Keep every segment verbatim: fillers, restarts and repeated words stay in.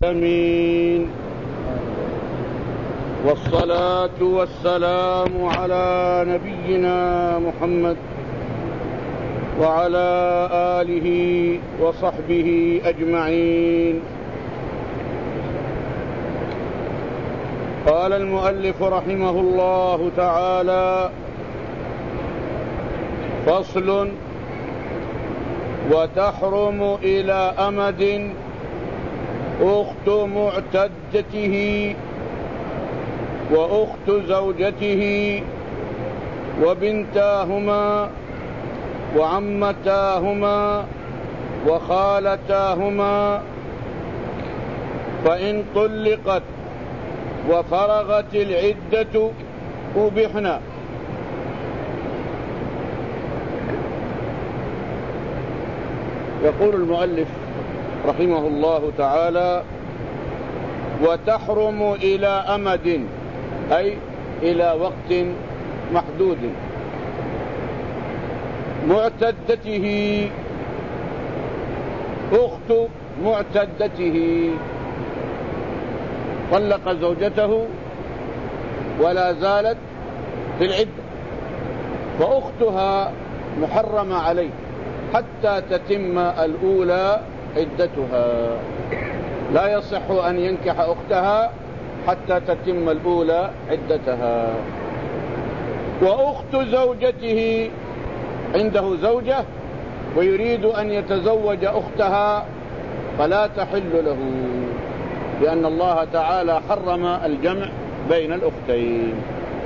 آمين. والصلاة والسلام على نبينا محمد وعلى آله وصحبه أجمعين. قال المؤلف رحمه الله تعالى: فصل: وتحرم إلى أمد أخت معتدته وأخت زوجته وبنتاهما وعمتاهما وخالتاهما، فإن طلقت وفرغت العدة أبحنا. يقول المؤلف رحمه الله تعالى: وتحرم إلى أمد، أي إلى وقت محدود. معتدته أخت معتدته، طلق زوجته ولا زالت في العدة، فأختها محرمة عليه حتى تتم الأولى عدتها. لا يصح أن ينكح أختها حتى تتم الأولى عدتها. وأخت زوجته، عنده زوجة ويريد أن يتزوج أختها فلا تحل له، لأن الله تعالى حرم الجمع بين الأختين.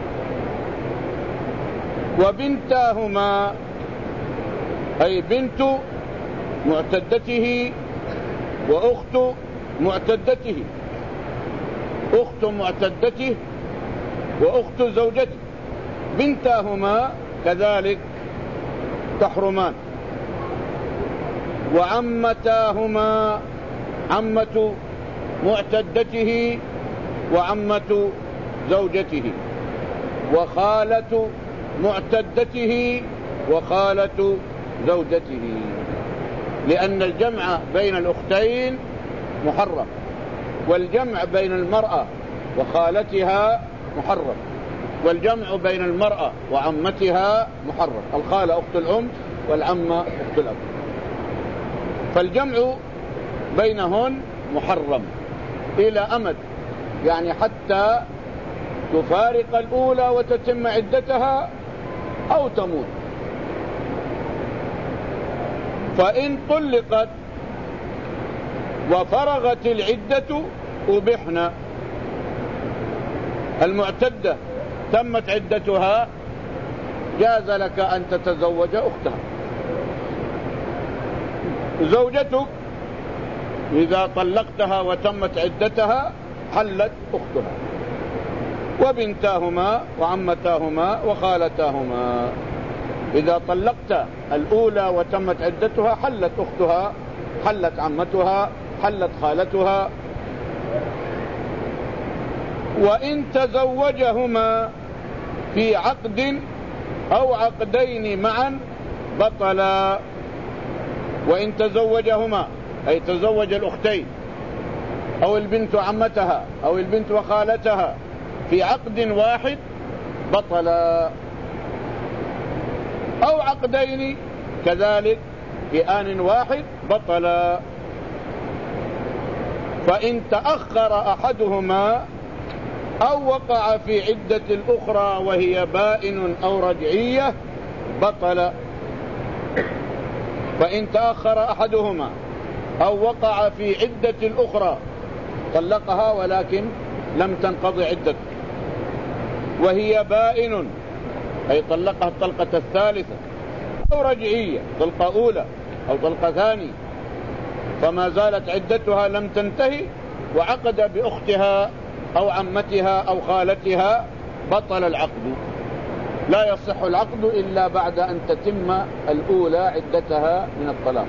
وبنتاهما، أي بنت معتدته وأخت معتدته، أخت معتدته وأخت زوجته. بنتاهما كذلك تحرمان. وعمتاهما، عمة معتدته وعمة زوجته. وخالة معتدته وخالة زوجته، لأن الجمع بين الأختين محرم، والجمع بين المرأة وخالتها محرم، والجمع بين المرأة وعمتها محرم. الخالة أخت الأم والعمة أخت الأب، فالجمع بينهن محرم إلى أمد، يعني حتى تفارق الأولى وتتم عدتها أو تموت. فإن طلقت وفرغت العدة أبحنا. المعتدة تمت عدتها، جاز لك أن تتزوج أختها. زوجتك إذا طلقتها وتمت عدتها حلت أختها. وبنتاهما وعمتاهما وخالتاهما، إذا طلقت الأولى وتمت عدتها حلت أختها، حلت عمتها، حلت خالتها. وإن تزوجهما في عقد أو عقدين معا بطلا. وإن تزوجهما، أي تزوج الأختين أو البنت عمتها أو البنت وخالتها في عقد واحد بطلا، أو عقدين كذلك في آن واحد بطلا. فإن تأخر أحدهما أو وقع في عدة الأخرى وهي بائن أو رجعية بطل. فإن تأخر أحدهما أو وقع في عدة الأخرى، طلقها ولكن لم تنقضي عدته وهي بائن، أي طلقها الطلقة الثالثة، أو رجعية، طلقة أولى أو طلقة ثانية، فما زالت عدتها لم تنتهي وعقد بأختها أو عمتها أو خالتها، بطل العقد. لا يصح العقد إلا بعد أن تتم الأولى عدتها من الطلاق.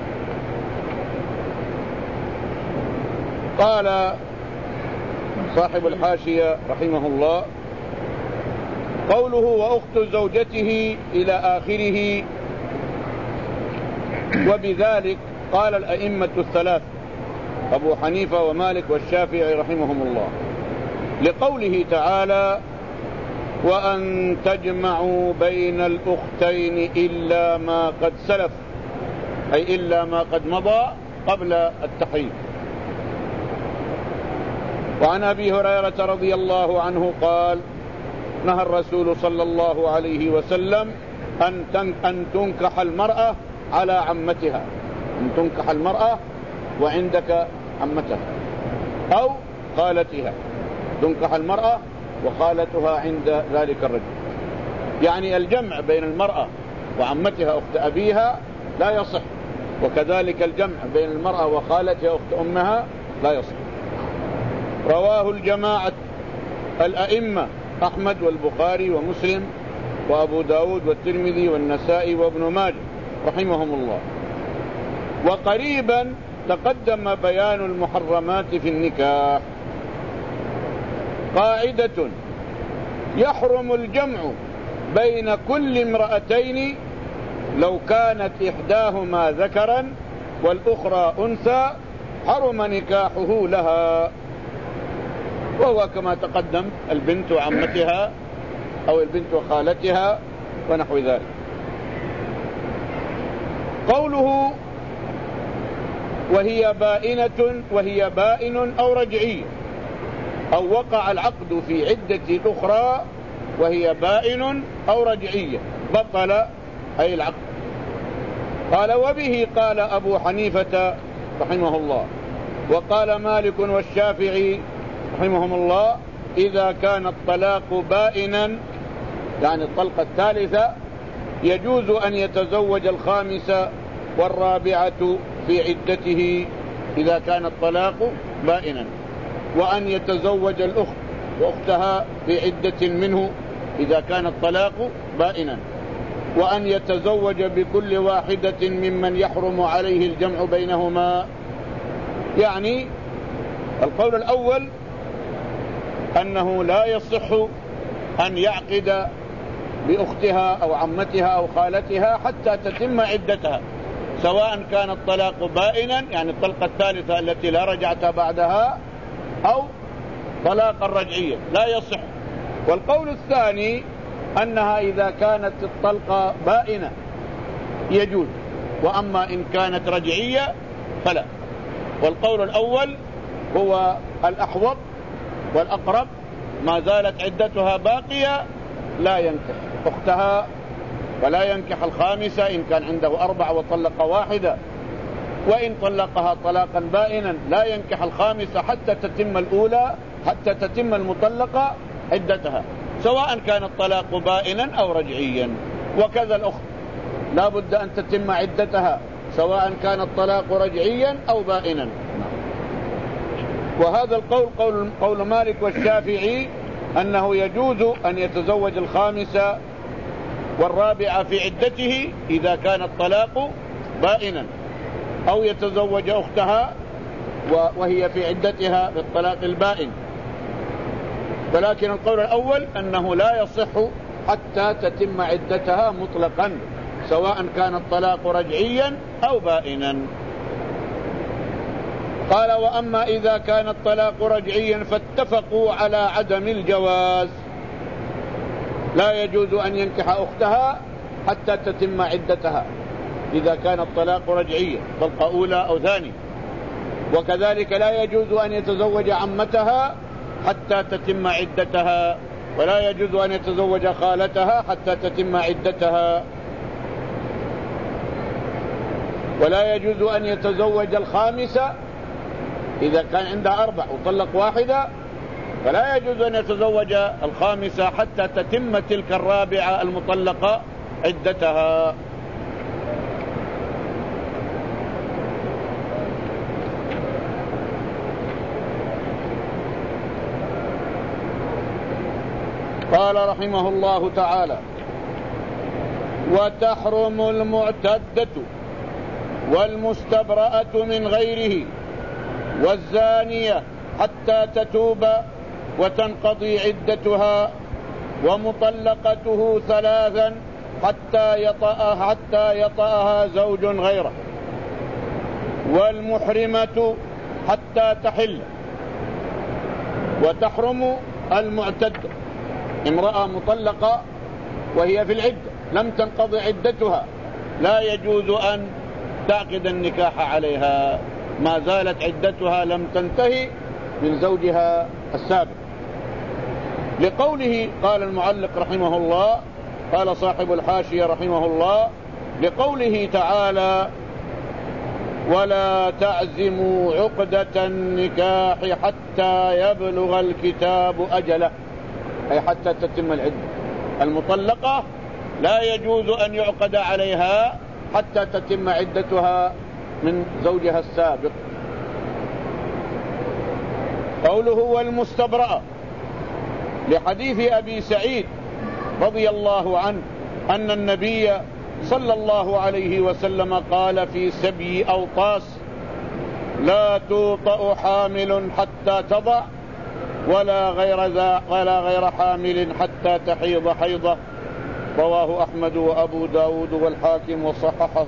قال صاحب الحاشية رحمه الله: قوله وأخت زوجته إلى آخره. وبذلك قال الأئمة الثلاث أبو حنيفة ومالك والشافعي رحمهم الله، لقوله تعالى: وأن تجمعوا بين الأختين إلا ما قد سلف، أي إلا ما قد مضى قبل التحريم. وعن أبي هريرة رضي الله عنه قال: نهى الرسول صلى الله عليه وسلم أن أن تنكح المرأة على عمتها، أن تنكح المرأة وعندك عمتها أو خالتها، تنكح المرأة وخالتها عند ذلك الرجل. يعني الجمع بين المرأة وعمتها أخت أبيها لا يصح، وكذلك الجمع بين المرأة وخالتها أخت أمها لا يصح. رواه الجماعة الأئمة أحمد والبخاري ومسلم وأبو داود والترمذي والنسائي وابن ماجه رحمهم الله. وقريبا تقدم بيان المحرمات في النكاح. قاعدة: يحرم الجمع بين كل امرأتين لو كانت إحداهما ذكرا والأخرى أنثى، حرم نكاحه لها، وهو كما تقدم البنت وعمتها أو البنت وخالتها ونحو ذلك. قوله وهي بائنة، وهي بائن أو رجعية، أو وقع العقد في عدة أخرى وهي بائن أو رجعية، بطل أي العقد. قال: وبه قال أبو حنيفة رحمه الله، وقال مالك والشافعي رحمهم الله: إذا كان الطلاق بائنا، يعني الطلقة الثالثة، يجوز أن يتزوج الخامسة والرابعة في عدته إذا كان الطلاق بائنا، وأن يتزوج الأخت وأختها في عدة منه إذا كان الطلاق بائنا، وأن يتزوج بكل واحدة ممن يحرم عليه الجمع بينهما. يعني القول الأول أنه لا يصح أن يعقد بأختها أو عمتها أو خالتها حتى تتم عدتها، سواء كان الطلاق بائنا، يعني الطلقة الثالثة التي لا رجعة بعدها، أو طلاق الرجعية، لا يصح. والقول الثاني أنها إذا كانت الطلقة بائنة يجوز، وأما إن كانت رجعية فلا. والقول الأول هو الأحوط والأقرب، ما زالت عدتها باقية لا ينكح أختها، ولا ينكح الخامسة إن كان عنده أربعة وطلق واحدة، وإن طلقها طلاقا بائنا لا ينكح الخامسة حتى تتم الأولى، حتى تتم المطلقة عدتها، سواء كان الطلاق بائنا أو رجعيا. وكذا الأخت لا بد أن تتم عدتها سواء كان الطلاق رجعيا أو بائنا. وهذا القول قول, قول مالك والشافعي أنه يجوز أن يتزوج الخامسة والرابعة في عدته إذا كان الطلاق بائنا، أو يتزوج أختها وهي في عدتها بالطلاق البائن. ولكن القول الأول أنه لا يصح حتى تتم عدتها مطلقا، سواء كان الطلاق رجعيا أو بائنا. قال: وأما إذا كان الطلاق رجعيا فاتفقوا على عدم الجواز، لا يجوز أن ينكح أختها حتى تتم عدتها إذا كان الطلاق رجعيا، طلقة أولى أو ثانية. وكذلك لا يجوز أن يتزوج عمتها حتى تتم عدتها، ولا يجوز أن يتزوج خالتها حتى تتم عدتها، ولا يجوز أن يتزوج الخامسة إذا كان عندها أربع وطلق واحدة، فلا يجوز أن يتزوج الخامسة حتى تتم تلك الرابعة المطلقة عدتها. قال رحمه الله تعالى: وتحرم المعتدة والمستبرأة من غيره والزانية حتى تتوب وتنقضي عدتها، ومطلقته ثلاثا حتى يطأها, حتى يطأها زوج غيره، والمحرمة حتى تحل. وتحرم المعتدة، امرأة مطلقة وهي في العدة لم تنقضي عدتها لا يجوز أن تعقد النكاح عليها ما زالت عدتها لم تنتهي من زوجها السابق. لقوله قال المعلق رحمه الله، قال صاحب الحاشية رحمه الله: لقوله تعالى: ولا تعزموا عقدة النكاح حتى يبلغ الكتاب أجله، أي حتى تتم العدة. المطلقة لا يجوز أن يعقد عليها حتى تتم عدتها من زوجها السابق. قوله والمستبرأة، لحديث أبي سعيد رضي الله عنه أن النبي صلى الله عليه وسلم قال في سبي أوطاس: لا توطأ حامل حتى تضع، ولا غير ذا ولا غير حامل حتى تحيض حيضة. رواه أحمد وأبو داود والحاكم وصححه.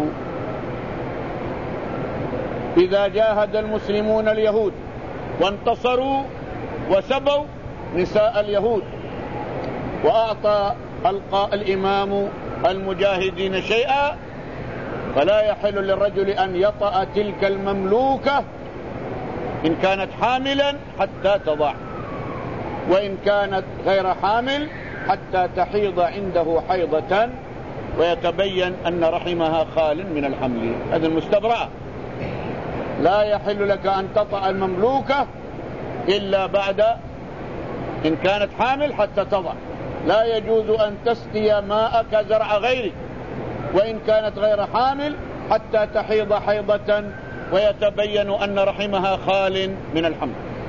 إذا جاهد المسلمون اليهود وانتصروا وسبوا نساء اليهود وأعطى الإمام المجاهدين شيئا، فلا يحل للرجل أن يطأ تلك المملوكة إن كانت حاملا حتى تضع، وإن كانت غير حامل حتى تحيض عنده حيضة ويتبين أن رحمها خال من الحمل. هذا المستبرأة. لا يحل لك أن تطأ المملوكة إلا بعد إن كانت حامل حتى تضع. لا يجوز أن تسقي ماءك زرع غيرك وإن كانت غير حامل حتى تحيض حيضة ويتبين أن رحمها خال من الحمل.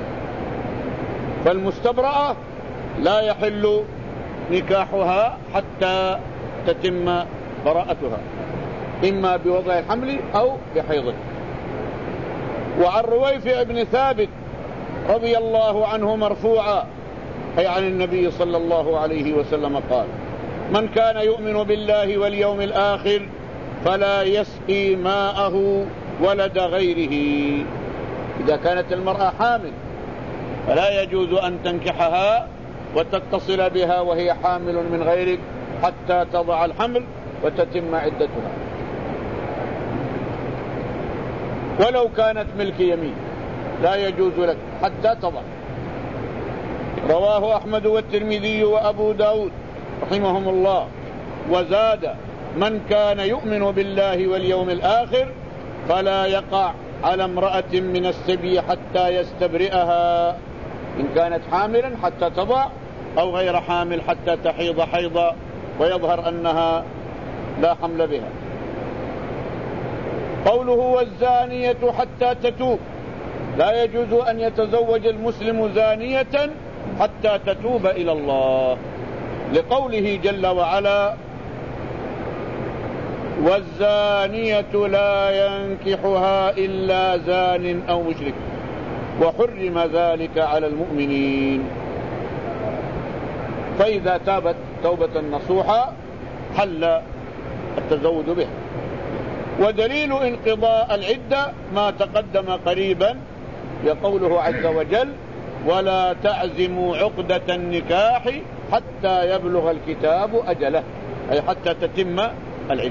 فالمستبرأة لا يحل نكاحها حتى تتم براءتها، إما بوضع الحمل أو بحيضه. وعن رويفع بن ثابت رضي الله عنه مرفوعا، أي عن النبي صلى الله عليه وسلم قال: من كان يؤمن بالله واليوم الآخر فلا يسقي ماءه ولد غيره. إذا كانت المرأة حامل فلا يجوز أن تنكحها وتتصل بها وهي حامل من غيرك حتى تضع الحمل وتتم عدتها، ولو كانت ملك يمين لا يجوز لك حتى تضع. رواه أحمد والترمذي وأبو داود رحمهم الله. وزاد: من كان يؤمن بالله واليوم الآخر فلا يقع على امرأة من السبي حتى يستبرئها، إن كانت حاملا حتى تضع أو غير حامل حتى تحيض حيضا ويظهر أنها لا حمل بها. قوله والزانية حتى تتوب، لا يجوز أن يتزوج المسلم زانية حتى تتوب إلى الله، لقوله جل وعلا: والزانية لا ينكحها إلا زان أو مشرك وحرم ذلك على المؤمنين. فإذا تابت توبة نصوحا حل التزوج به. ودليل انقضاء العدة ما تقدم قريبا، يقوله عز وجل: ولا تعزموا عقدة النكاح حتى يبلغ الكتاب أجله، أي حتى تتم العدة.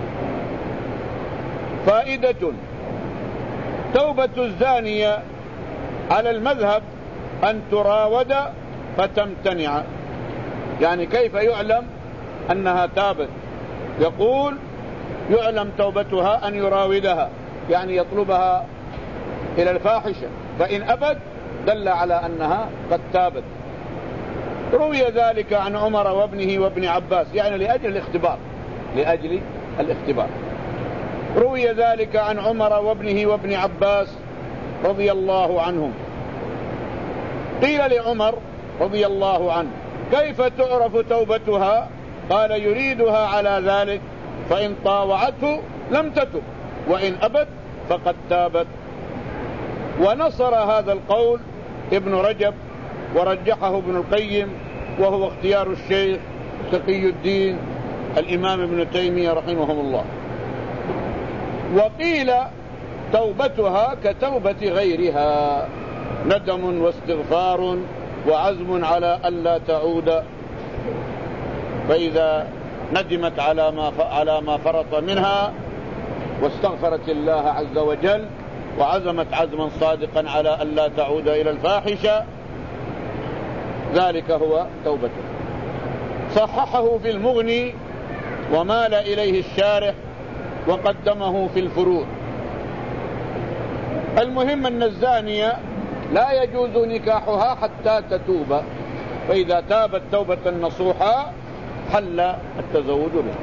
فائدة: توبة الزانية على المذهب أن تراود فتمتنع. يعني كيف يعلم أنها تابت؟ يقول: يعلم توبتها أن يراودها، يعني يطلبها إلى الفاحشة، فإن أبد دل على أنها قد تابت. روي ذلك عن عمر وابنه وابن عباس، يعني لأجل الاختبار لأجل الاختبار روي ذلك عن عمر وابنه وابن عباس رضي الله عنهم. قيل لعمر رضي الله عنه: كيف تعرف توبتها؟ قال: يريدها على ذلك، فإن طاوعته لم تتب، وإن أبت فقد تابت. ونصر هذا القول ابن رجب ورجحه ابن القيم، وهو اختيار الشيخ تقي الدين الإمام ابن تيمية رحمه الله. وقيل توبتها كتوبة غيرها، ندم واستغفار وعزم على ألا تعود. فإذا ندمت على ما على ما فرط منها واستغفرت الله عز وجل وعزمت عزما صادقا على ألا تعود إلى الفاحشة، ذلك هو توبته. صححه في المغني ومال إليه الشارح وقدمه في الفروع. المهم أن الزانية لا يجوز نكاحها حتى تتوب، فإذا تابت توبة نصوحا حل التزوج بها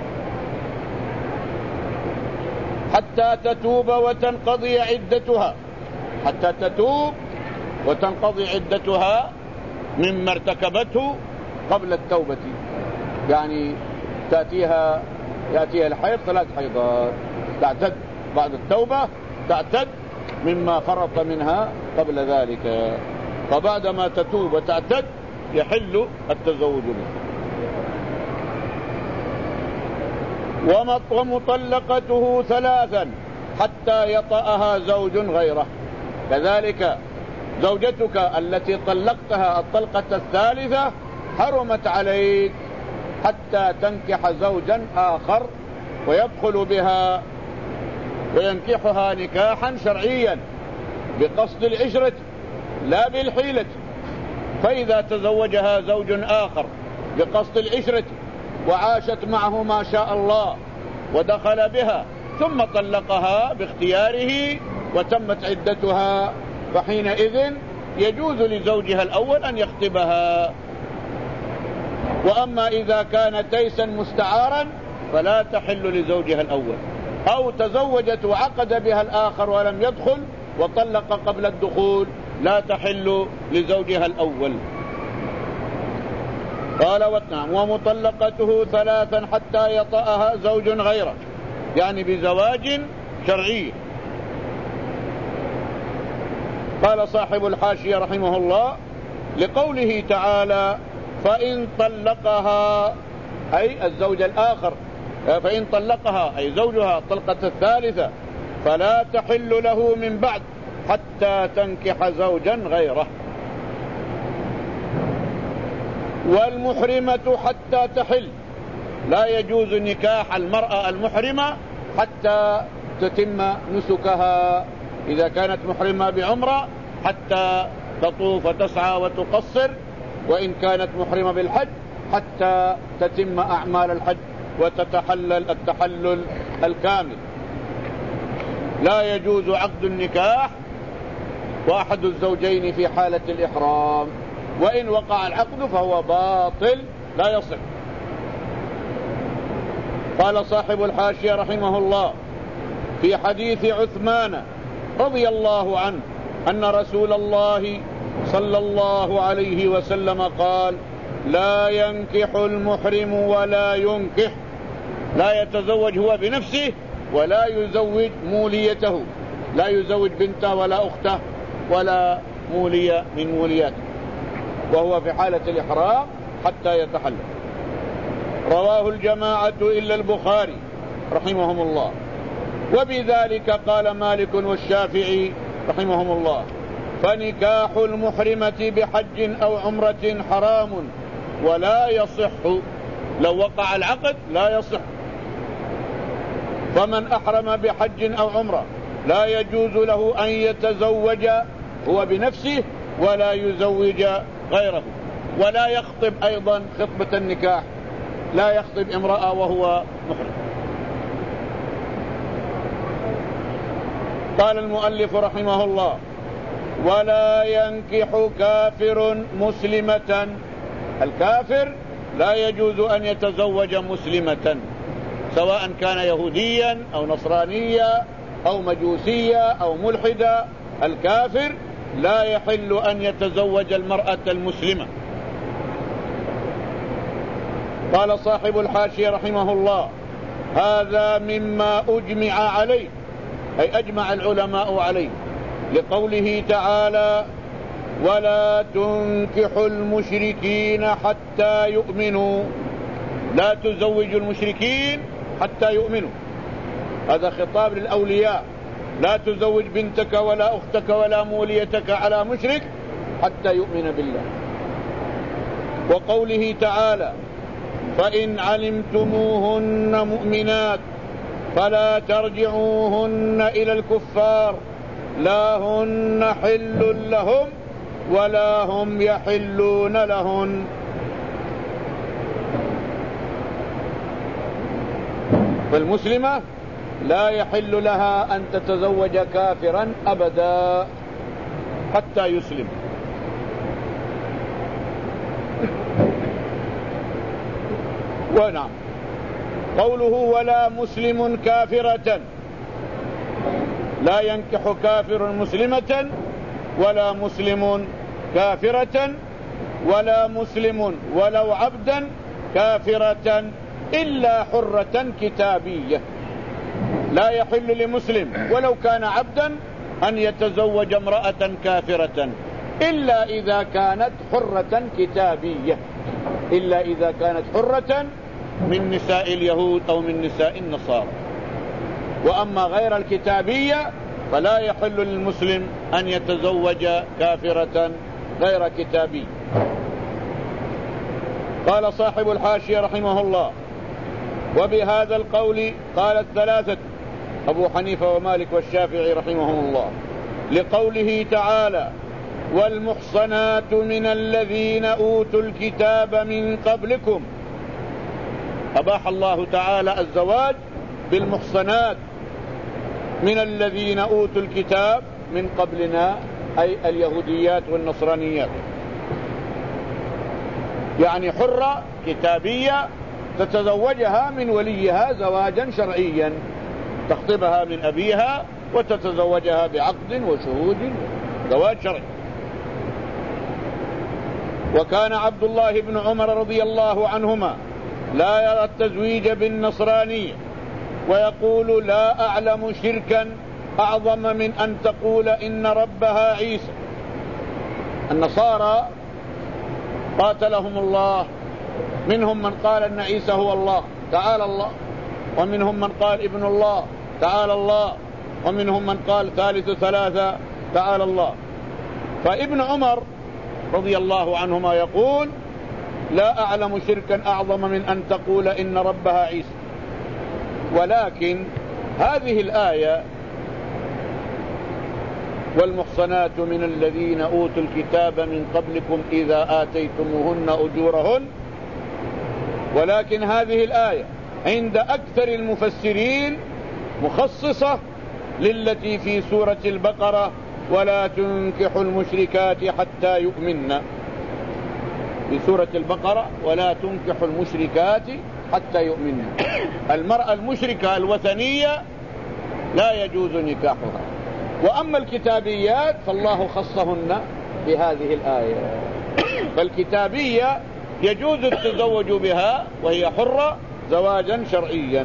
حتى تتوب وتنقضي عدتها، حتى تتوب وتنقضي عدتها مما ارتكبته قبل التوبة. يعني تأتيها يأتيها الحيض ثلاث حيضات، تعتد بعد التوبة، تعتد مما فرط منها قبل ذلك، فبعدما تتوب وتعتد يحل التزوج بها. ومطلقته ثلاثا حتى يطأها زوج غيره. كذلك زوجتك التي طلقتها الطلقة الثالثة حرمت عليك حتى تنكح زوجا آخر ويدخل بها وينكحها نكاحا شرعيا بقصد العشرة لا بالحيلة. فإذا تزوجها زوج آخر بقصد العشرة وعاشت معه ما شاء الله ودخل بها ثم طلقها باختياره وتمت عدتها، فحينئذ يجوز لزوجها الأول أن يخطبها. وأما إذا كان تيسا مستعارا فلا تحل لزوجها الأول، أو تزوجت وعقد بها الآخر ولم يدخل وطلق قبل الدخول لا تحل لزوجها الأول. قال واتنام ومطلقته ثلاثا حتى يطأها زوج غيره، يعني بزواج شرعي. قال صاحب الحاشية رحمه الله لقوله تعالى فإن طلقها أي الزوج الآخر، فإن طلقها أي زوجها الطلقة الثالثة فلا تحل له من بعد حتى تنكح زوجا غيره. والمحرمة حتى تحل، لا يجوز نكاح المرأة المحرمة حتى تتم نسكها، إذا كانت محرمة بعمرة حتى تطوف وتسعى وتقصر، وإن كانت محرمة بالحج حتى تتم أعمال الحج وتتحلل التحلل الكامل. لا يجوز عقد النكاح وأحد الزوجين في حالة الإحرام، وإن وقع العقد فهو باطل لا يصح. قال صاحب الحاشية رحمه الله في حديث عثمان رضي الله عنه أن رسول الله صلى الله عليه وسلم قال لا ينكح المحرم ولا ينكح، لا يتزوج هو بنفسه ولا يزوج موليته، لا يزوج بنته ولا أخته ولا مولية من مولياته، وهو في حالة الإحرام حتى يتحلل. رواه الجماعة إلا البخاري رحمهم الله. وبذلك قال مالك والشافعي رحمهم الله فنكاح المحرمة بحج أو عمرة حرام ولا يصح، لو وقع العقد لا يصح. فمن أحرم بحج أو عمرة لا يجوز له أن يتزوج هو بنفسه ولا يزوج غيره، ولا يخطب أيضا خطبة النكاح، لا يخطب امرأة وهو محرم. قال المؤلف رحمه الله ولا ينكح كافر مسلمة، الكافر لا يجوز أن يتزوج مسلمة سواء كان يهوديا أو نصرانيا أو مجوسيا أو ملحدا، الكافر لا يحل أن يتزوج المرأة المسلمة. قال صاحب الحاشية رحمه الله هذا مما أجمع عليه، أي أجمع العلماء عليه، لقوله تعالى ولا تنكحوا المشركين حتى يؤمنوا، لا تزوجوا المشركين حتى يؤمنوا. هذا خطاب للأولياء لا تزوج بنتك ولا أختك ولا موليتك على مشرك حتى يؤمن بالله. وقوله تعالى فإن علمتموهن مؤمنات فلا ترجعوهن إلى الكفار لا هن حل لهم ولا هم يحلون لهن. فالمسلمة لا يحل لها أن تتزوج كافرا أبدا حتى يسلم. ونعم قوله ولا مسلم كافرة، لا ينكح كافر مسلمة ولا مسلم كافرة ولا مسلم ولو عبدا كافرة إلا حرة كتابية. لا يحل لمسلم ولو كان عبدا أن يتزوج امرأة كافرة إلا إذا كانت حرة كتابية، إلا إذا كانت حرة من نساء اليهود أو من نساء النصارى. وأما غير الكتابية فلا يحل للمسلم أن يتزوج كافرة غير كتابية. قال صاحب الحاشية رحمه الله وبهذا القول قال الثلاثة أبو حنيفة ومالك والشافعي رحمهم الله لقوله تعالى والمحصنات من الذين أوتوا الكتاب من قبلكم. أباح الله تعالى الزواج بالمحصنات من الذين أوتوا الكتاب من قبلنا، أي اليهوديات والنصرانيات، يعني حرة كتابية تتزوجها من وليها زواجا شرعيا، تخطبها من أبيها وتتزوجها بعقد وشهود زواج شرعي. وكان عبد الله بن عمر رضي الله عنهما لا يرى التزويج بالنصرانية ويقول لا أعلم شركا أعظم من أن تقول إن ربها عيسى. النصارى قاتلهم الله منهم من قال أن عيسى هو الله تعالى الله، ومنهم من قال ابن الله تعالى الله، ومنهم من قال ثالث ثلاثة تعالى الله. فابن عمر رضي الله عنهما يقول لا أعلم شركا أعظم من أن تقول إن ربها عيسى. ولكن هذه الآية والمحصنات من الذين أوتوا الكتاب من قبلكم إذا آتيتموهن أجورهن، ولكن هذه الآية عند أكثر المفسرين مخصصة للتي في سورة البقرة ولا تنكحوا المشركات حتى يؤمنن. في سورة البقرة ولا تنكحوا المشركات حتى يؤمنن. المرأة المشركة الوثنية لا يجوز نكاحها. وأما الكتابيات فالله خصهن بهذه الآية. فالكتابية يجوز التزوج بها وهي حرة زواجا شرعيا.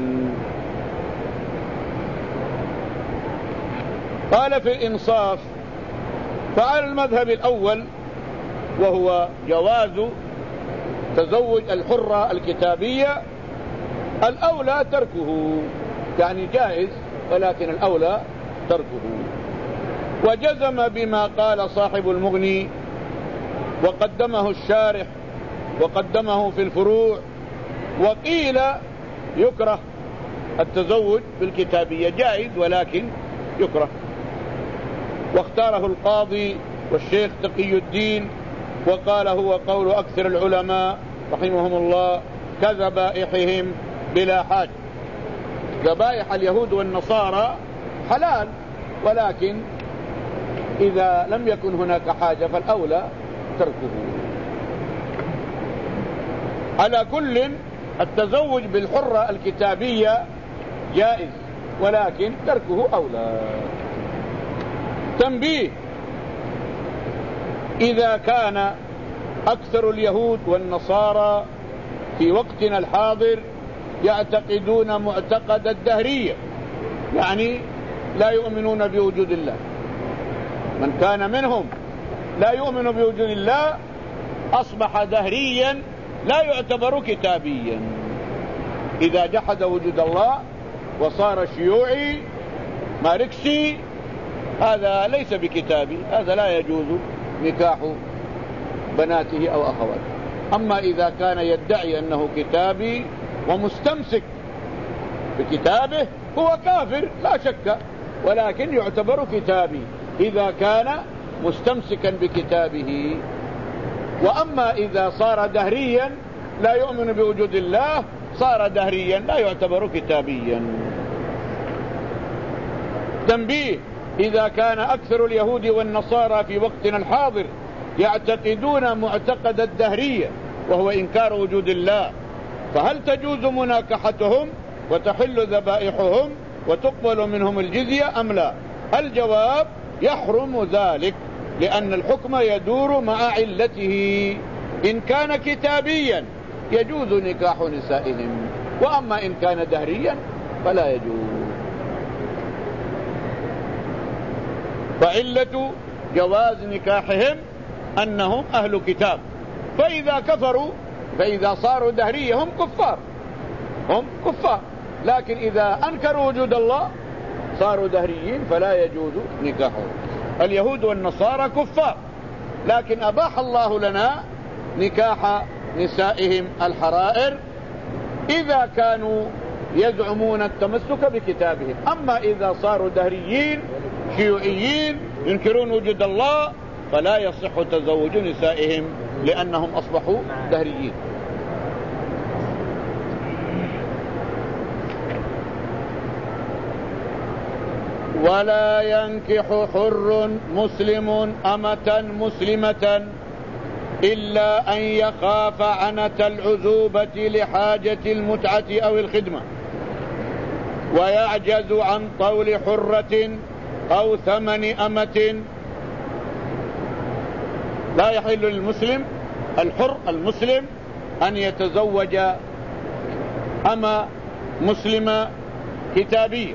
قال في الإنصاف فعلى المذهب الأول وهو جواز تزوج الحرة الكتابية الأولى تركه، يعني جائز ولكن الأولى تركه. وجزم بما قال صاحب المغني وقدمه الشارح وقدمه في الفروع. وقيل يكره التزوج بالكتابية، جائز ولكن يكره. واختاره القاضي والشيخ تقي الدين وقال هو قول أكثر العلماء رحمهم الله كذبائحهم بلا حاجة. ذبائح اليهود والنصارى حلال، ولكن إذا لم يكن هناك حاجة فالأولى تركه. على كل التزوج بالحرة الكتابية جائز ولكن تركه أولى. تنبيه: إذا كان أكثر اليهود والنصارى في وقتنا الحاضر يعتقدون معتقد الدهرية، يعني لا يؤمنون بوجود الله، من كان منهم لا يؤمن بوجود الله أصبح دهريا لا يعتبر كتابيا. إذا جحد وجود الله وصار شيوعي ماركسي هذا ليس بكتابي، هذا لا يجوز نكاح بناته أو أخواته. أما إذا كان يدعي أنه كتابي ومستمسك بكتابه هو كافر لا شك، ولكن يعتبر كتابي إذا كان مستمسكا بكتابه. وأما إذا صار دهريا لا يؤمن بوجود الله، صار دهريا لا يعتبر كتابيا. تنبيه: إذا كان أكثر اليهود والنصارى في وقتنا الحاضر يعتقدون معتقد الدهرية وهو إنكار وجود الله، فهل تجوز مناكحتهم وتحل ذبائحهم وتقبل منهم الجزية أم لا؟ الجواب: يحرم ذلك، لأن الحكم يدور مع علته. إن كان كتابيا يجوز نكاح نسائهم، وأما إن كان دهريا فلا يجوز. فعلة جواز نكاحهم أنهم أهل كتاب، فإذا كفروا فإذا صاروا دهرية هم كفار، هم كفار. لكن إذا أنكروا وجود الله صاروا دهريين فلا يجوز نكاحهم. اليهود والنصارى كفار، لكن أباح الله لنا نكاح نسائهم الحرائر إذا كانوا يزعمون التمسك بكتابهم. أما إذا صاروا دهريين شيوعيين ينكرون وجود الله فلا يصح تزوج نسائهم لأنهم أصبحوا دهريين. ولا ينكح حر مسلم أمة مسلمة إلا أن يخاف عنة العزوبة لحاجة المتعة أو الخدمة، ويعجز عن طول حرة أو ثمن أمة. لا يحل للمسلم الحر المسلم أن يتزوج أمة مسلمة كتابية،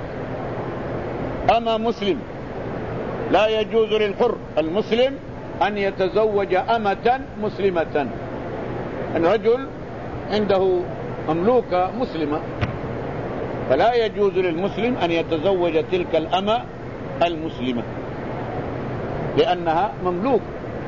أمة مسلم. لا يجوز للحر المسلم أن يتزوج أمة مسلمة. الرجل عنده مملوكة مسلمة، فلا يجوز للمسلم أن يتزوج تلك الأمة المسلمة لأنها مملوك،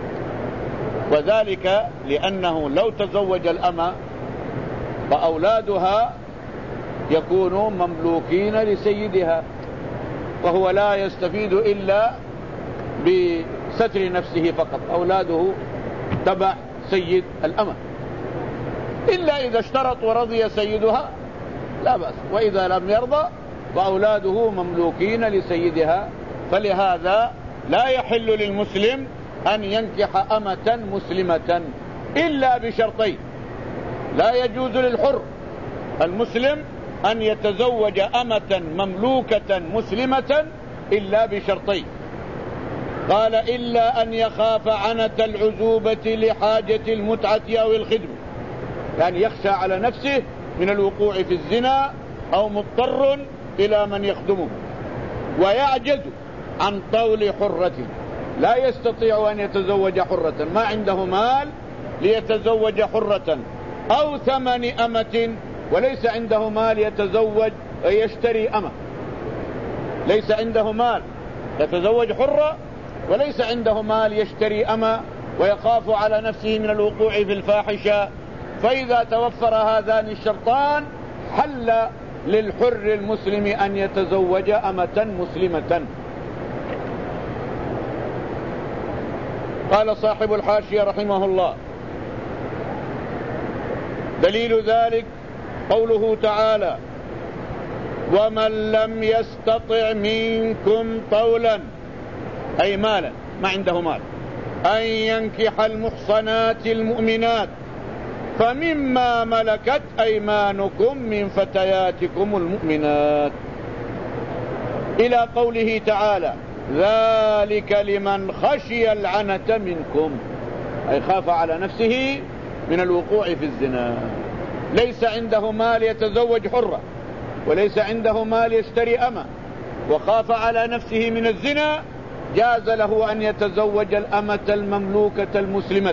وذلك لأنه لو تزوج الأمة فأولادها يكونوا مملوكين لسيدها، وهو لا يستفيد إلا بستر نفسه فقط، أولاده تبع سيد الأمة، إلا إذا اشترط ورضي سيدها لا بأس، وإذا لم يرضى فأولاده مملوكين لسيدها. فلهذا لا يحل للمسلم أن ينكح أمة مسلمة إلا بشرطين. لا يجوز للحر المسلم أن يتزوج أمة مملوكة مسلمة إلا بشرطين. قال: إلا أن يخاف عنة العزوبة لحاجة المتعة أو الخدمة، يعني يخشى على نفسه من الوقوع في الزنا أو مضطر إلى من يخدمه، ويعجز عن طول حرة، لا يستطيع أن يتزوج حرة، ما عنده مال ليتزوج حرة، أو ثمن أمة، وليس عنده مال يتزوج يشتري أمة، ليس عنده مال يتزوج حرة وليس عنده مال يشتري أمة، ويخاف على نفسه من الوقوع في الفاحشة. فإذا توفر هذان الشرطان حل للحر المسلم أن يتزوج أمة مسلمة. قال صاحب الحاشية رحمه الله: دليل ذلك قوله تعالى: ومن لم يستطع منكم طولا، أي مالا، ما عنده مال، أن ينكح المحصنات المؤمنات فمما ملكت أيمانكم من فتياتكم المؤمنات، إلى قوله تعالى: ذلك لمن خشي العنة منكم، أي خاف على نفسه من الوقوع في الزنا. ليس عنده مال يتزوج حرة، وليس عنده مال يشتري أمة، وخاف على نفسه من الزنا، جاز له أن يتزوج الأمة المملوكة المسلمة.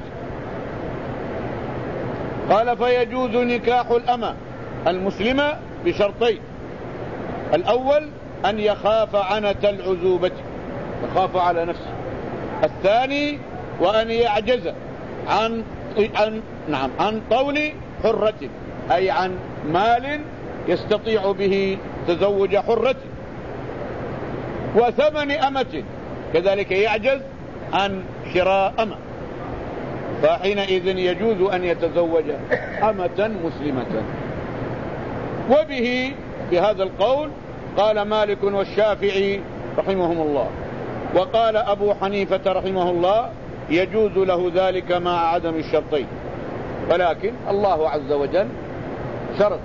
قال: فيجوز نكاح الأمة المسلمة بشرطين: الأول أن يخاف عنة العزوبة، يخاف على نفسه. الثاني وأن يعجز عن عن نعم عن طول حرة، أي عن مال يستطيع به تزوج حرة. وثمن أمة، كذلك يعجز عن شراء أمة، فحينئذ يجوز أن يتزوج أمة مسلمة. وبه بهذا القول قال مالك والشافعي رحمهم الله، وقال أبو حنيفة رحمه الله يجوز له ذلك مع عدم الشرطين، ولكن الله عز وجل شرط: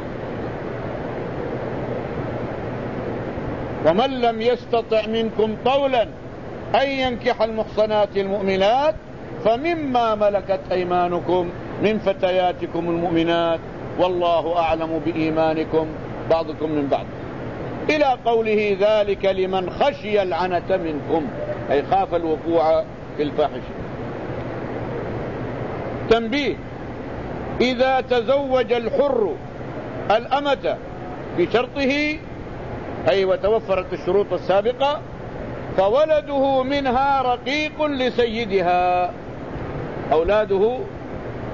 ومن لم يستطع منكم طولا أن ينكح المحصنات المؤمنات فمما ملكت أيمانكم من فتياتكم المؤمنات والله أعلم بإيمانكم بعضكم من بعض، إلى قوله ذلك لمن خشي العنة منكم، أي خاف الوقوع في الفاحشة. تنبيه: إذا تزوج الحر الأمة بشرطه، أي وتوفرت الشروط السابقة، فولده منها رقيق لسيدها، أولاده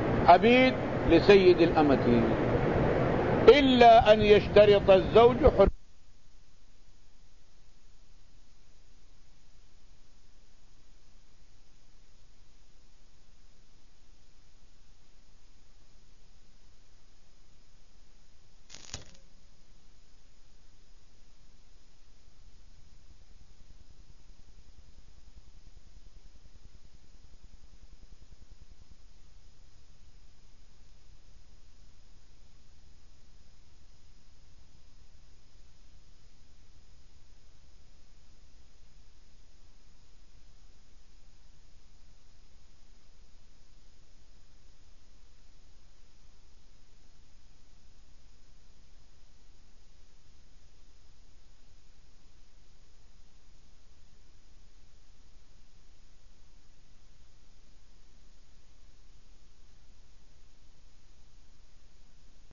عبيد لسيد الأمة، إلا أن يشترط الزوج حر